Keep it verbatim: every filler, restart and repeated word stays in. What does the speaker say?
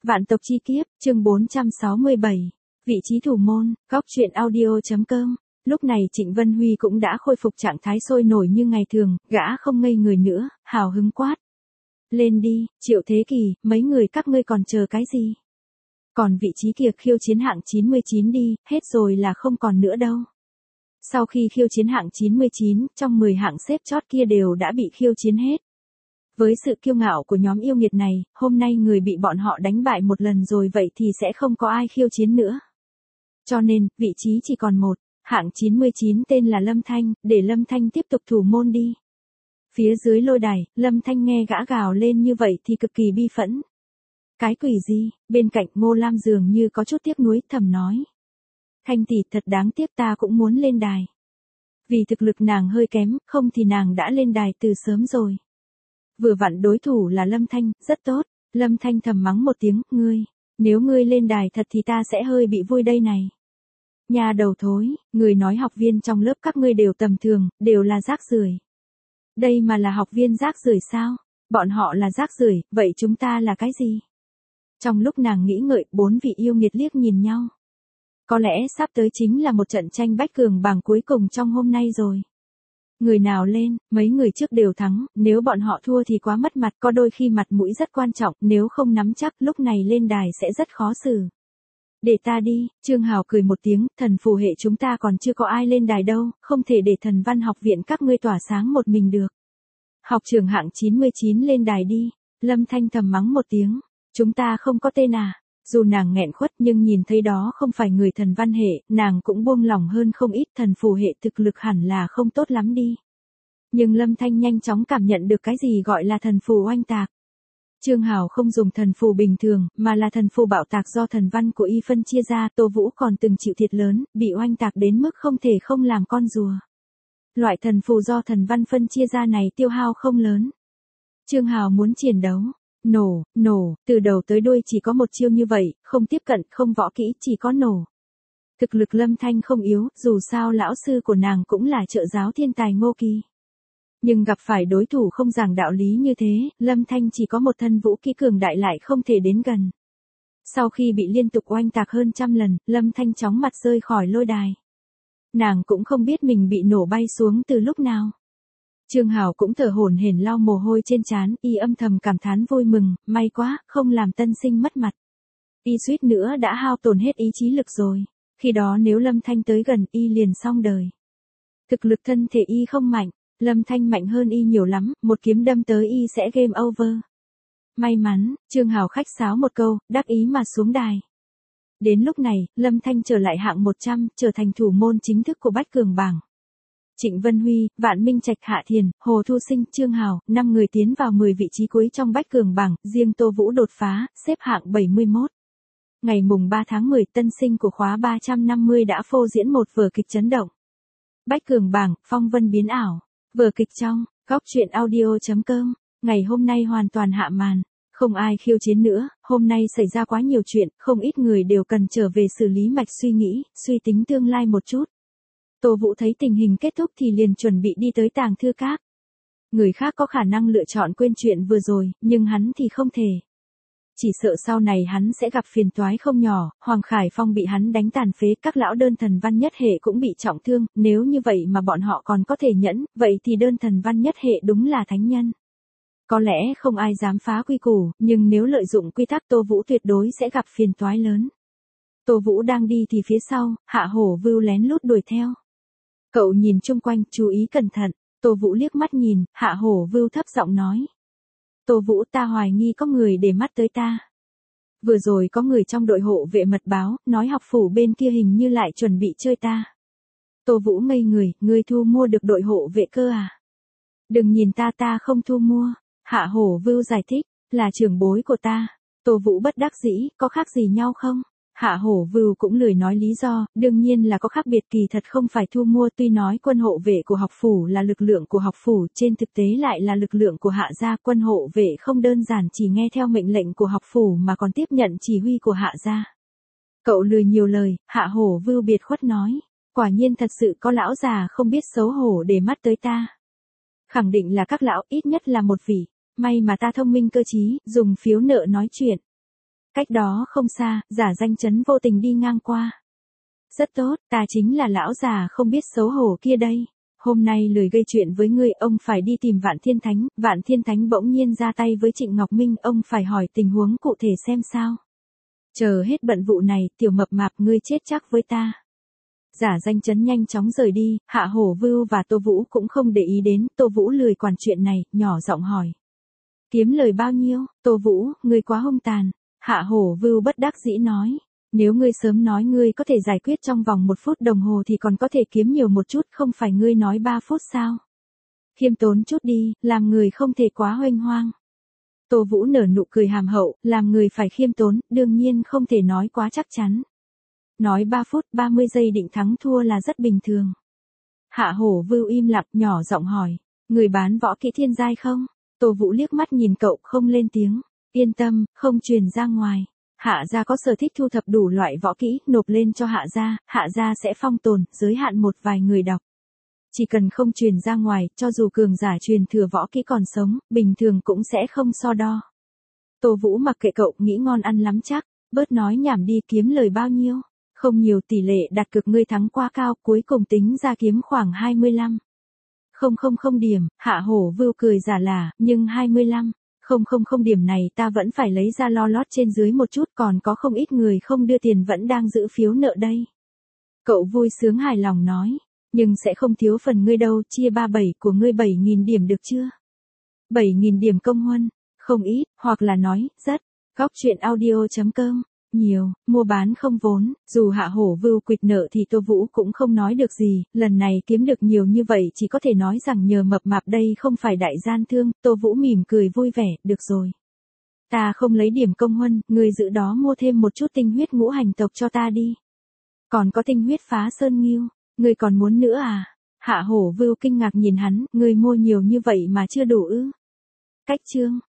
Vạn tộc chi kiếp, chương bốn trăm sáu mươi bảy. Vị trí thủ môn, góc truyện audio.com. Lúc này Trịnh Vân Huy cũng đã khôi phục trạng thái sôi nổi như ngày thường, gã không ngây người nữa, hào hứng quát. Lên đi, Triệu Thế Kỳ, mấy người các ngươi còn chờ cái gì? Còn vị trí kia khiêu chiến hạng chín mươi chín đi, hết rồi là không còn nữa đâu. Sau khi khiêu chiến hạng chín mươi chín, trong mười hạng xếp chót kia đều đã bị khiêu chiến hết. Với sự kiêu ngạo của nhóm yêu nghiệt này, hôm nay người bị bọn họ đánh bại một lần rồi vậy thì sẽ không có ai khiêu chiến nữa. Cho nên, vị trí chỉ còn một, hạng chín mươi chín tên là Lâm Thanh, để Lâm Thanh tiếp tục thủ môn đi. Phía dưới lôi đài, Lâm Thanh nghe gã gào lên như vậy thì cực kỳ bi phẫn. Cái quỷ gì, bên cạnh Ngô Lam dường như có chút tiếc nuối thầm nói. Thanh tỷ thật đáng tiếc, ta cũng muốn lên đài. Vì thực lực nàng hơi kém, không thì nàng đã lên đài từ sớm rồi. Vừa vặn đối thủ là Lâm Thanh, rất tốt. Lâm Thanh thầm mắng một tiếng, ngươi, nếu ngươi lên đài thật thì ta sẽ hơi bị vui đây này. Nhà đầu thối, người nói học viên trong lớp các ngươi đều tầm thường, đều là rác rưởi. Đây mà là học viên rác rưởi sao? Bọn họ là rác rưởi, vậy chúng ta là cái gì? Trong lúc nàng nghĩ ngợi, bốn vị yêu nghiệt liếc nhìn nhau. Có lẽ sắp tới chính là một trận tranh bách cường bảng cuối cùng trong hôm nay rồi. Người nào lên, mấy người trước đều thắng, nếu bọn họ thua thì quá mất mặt, có đôi khi mặt mũi rất quan trọng, nếu không nắm chắc lúc này lên đài sẽ rất khó xử. Để ta đi, Trương Hào cười một tiếng, thần phù hệ chúng ta còn chưa có ai lên đài đâu, không thể để thần văn học viện các ngươi tỏa sáng một mình được. Học trưởng hạng chín mươi chín lên đài đi, Lâm Thanh thầm mắng một tiếng, chúng ta không có tên à. Dù nàng nghẹn khuất nhưng nhìn thấy đó không phải người thần văn hệ, nàng cũng buông lòng hơn không ít, thần phù hệ thực lực hẳn là không tốt lắm đi. Nhưng Lâm Thanh nhanh chóng cảm nhận được cái gì gọi là thần phù oanh tạc. Trương Hào không dùng thần phù bình thường, mà là thần phù bạo tạc do thần văn của y phân chia ra, Tô Vũ còn từng chịu thiệt lớn, bị oanh tạc đến mức không thể không làm con rùa. Loại thần phù do thần văn phân chia ra này tiêu hao không lớn. Trương Hào muốn chiến đấu. Nổ, nổ, từ đầu tới đuôi chỉ có một chiêu như vậy, không tiếp cận, không võ kỹ, chỉ có nổ. Thực lực Lâm Thanh không yếu, dù sao lão sư của nàng cũng là trợ giáo thiên tài Ngô Kỳ. Nhưng gặp phải đối thủ không giảng đạo lý như thế, Lâm Thanh chỉ có một thân vũ khí cường đại lại không thể đến gần. Sau khi bị liên tục oanh tạc hơn trăm lần, Lâm Thanh chóng mặt rơi khỏi lôi đài. Nàng cũng không biết mình bị nổ bay xuống từ lúc nào. Trương Hào cũng thở hổn hển lau mồ hôi trên trán, y âm thầm cảm thán vui mừng, may quá, không làm tân sinh mất mặt. Y suýt nữa đã hao tổn hết ý chí lực rồi, khi đó nếu Lâm Thanh tới gần y liền xong đời. Thực lực thân thể y không mạnh, Lâm Thanh mạnh hơn y nhiều lắm, một kiếm đâm tới y sẽ game over. May mắn, Trương Hào khách sáo một câu, đắc ý mà xuống đài. Đến lúc này, Lâm Thanh trở lại hạng một trăm, trở thành thủ môn chính thức của bách cường bảng. Trịnh Vân Huy, Vạn Minh Trạch, Hạ Thiền, Hồ Thu Sinh, Trương Hào, năm người tiến vào mười vị trí cuối trong bách cường bảng, riêng Tô Vũ đột phá, xếp hạng bảy mươi mốt. Ngày mùng ba tháng mười, tân sinh của khóa ba trăm năm mươi đã phô diễn một vở kịch chấn động. Bách cường bảng, phong vân biến ảo, vở kịch trong, góc truyện audio.com, ngày hôm nay hoàn toàn hạ màn, không ai khiêu chiến nữa, hôm nay xảy ra quá nhiều chuyện, không ít người đều cần trở về xử lý mạch suy nghĩ, suy tính tương lai một chút. Tô Vũ thấy tình hình kết thúc thì liền chuẩn bị đi tới tàng thư các. Người khác có khả năng lựa chọn quên chuyện vừa rồi, nhưng hắn thì không thể. Chỉ sợ sau này hắn sẽ gặp phiền toái không nhỏ, Hoàng Khải Phong bị hắn đánh tàn phế, các lão đơn thần văn nhất hệ cũng bị trọng thương, nếu như vậy mà bọn họ còn có thể nhẫn, vậy thì đơn thần văn nhất hệ đúng là thánh nhân. Có lẽ không ai dám phá quy củ, nhưng nếu lợi dụng quy tắc Tô Vũ tuyệt đối sẽ gặp phiền toái lớn. Tô Vũ đang đi thì phía sau, Hạ Hổ Vưu lén lút đuổi theo. Cậu nhìn chung quanh, chú ý cẩn thận, Tô Vũ liếc mắt nhìn, Hạ Hổ Vưu thấp giọng nói. Tô Vũ, ta hoài nghi có người để mắt tới ta. Vừa rồi có người trong đội hộ vệ mật báo, nói học phủ bên kia hình như lại chuẩn bị chơi ta. Tô Vũ ngây người, ngươi thu mua được đội hộ vệ cơ à? Đừng nhìn ta, ta không thu mua. Hạ Hổ Vưu giải thích, là trưởng bối của ta. Tô Vũ bất đắc dĩ, có khác gì nhau không? Hạ Hổ Vưu cũng lười nói lý do, đương nhiên là có khác biệt, kỳ thật không phải thu mua, tuy nói quân hộ vệ của học phủ là lực lượng của học phủ, trên thực tế lại là lực lượng của Hạ gia, quân hộ vệ không đơn giản chỉ nghe theo mệnh lệnh của học phủ mà còn tiếp nhận chỉ huy của Hạ gia. Cậu lười nhiều lời, Hạ Hổ Vưu biệt khuất nói, quả nhiên thật sự có lão già không biết xấu hổ để mắt tới ta. Khẳng định là các lão, ít nhất là một vị, may mà ta thông minh cơ trí, dùng phiếu nợ nói chuyện. Cách đó không xa, Giả Danh Chấn vô tình đi ngang qua. Rất tốt, ta chính là lão già không biết xấu hổ kia đây. Hôm nay lười gây chuyện với ngươi, ông phải đi tìm Vạn Thiên Thánh. Vạn Thiên Thánh bỗng nhiên ra tay với Trịnh Ngọc Minh, ông phải hỏi tình huống cụ thể xem sao. Chờ hết bận vụ này, tiểu mập mạp ngươi chết chắc với ta. Giả Danh Chấn nhanh chóng rời đi, Hạ Hổ Vưu và Tô Vũ cũng không để ý đến, Tô Vũ lười quản chuyện này, nhỏ giọng hỏi. Kiếm lời bao nhiêu? Tô Vũ, ngươi quá hung tàn. Hạ Hổ Vưu bất đắc dĩ nói. Nếu ngươi sớm nói ngươi có thể giải quyết trong vòng một phút đồng hồ thì còn có thể kiếm nhiều một chút, không phải ngươi nói ba phút sao? Khiêm tốn chút đi, làm người không thể quá huênh hoang. Tô Vũ nở nụ cười hàm hậu, làm người phải khiêm tốn, đương nhiên không thể nói quá chắc chắn. Nói ba phút ba mươi giây định thắng thua là rất bình thường. Hạ Hổ Vưu im lặng, nhỏ giọng hỏi, người bán võ kỹ thiên giai không? Tô Vũ liếc mắt nhìn cậu, không lên tiếng. Yên tâm, không truyền ra ngoài. Hạ gia có sở thích thu thập đủ loại võ kỹ, nộp lên cho Hạ gia, Hạ gia sẽ phong tồn, giới hạn một vài người đọc. Chỉ cần không truyền ra ngoài, cho dù cường giả truyền thừa võ kỹ còn sống, bình thường cũng sẽ không so đo. Tô Vũ mặc kệ cậu, nghĩ ngon ăn lắm chắc, bớt nói nhảm đi, kiếm lời bao nhiêu? Không nhiều, tỷ lệ đặt cược ngươi thắng quá cao, cuối cùng tính ra kiếm khoảng hai mươi lăm. Không không không điểm, Hạ Hổ Vưu cười giả lả, nhưng hai mươi lăm. Không không không điểm này ta vẫn phải lấy ra lo lót trên dưới một chút, còn có không ít người không đưa tiền vẫn đang giữ phiếu nợ đây. Cậu vui sướng hài lòng nói, nhưng sẽ không thiếu phần ngươi đâu, chia ba bảy của ngươi bảy nghìn điểm được chưa? bảy nghìn điểm công huân, không ít, hoặc là nói, rất. Góc truyện audio chấm com, nhiều, mua bán không vốn, dù Hạ Hổ Vưu quỵt nợ thì Tô Vũ cũng không nói được gì, lần này kiếm được nhiều như vậy chỉ có thể nói rằng nhờ mập mạp đây không phải đại gian thương. Tô Vũ mỉm cười vui vẻ, được rồi. Ta không lấy điểm công huân, người giữ đó mua thêm một chút tinh huyết ngũ hành tộc cho ta đi. Còn có tinh huyết phá sơn nghiêu, người còn muốn nữa à? Hạ Hổ Vưu kinh ngạc nhìn hắn, người mua nhiều như vậy mà chưa đủ ư? Cách chương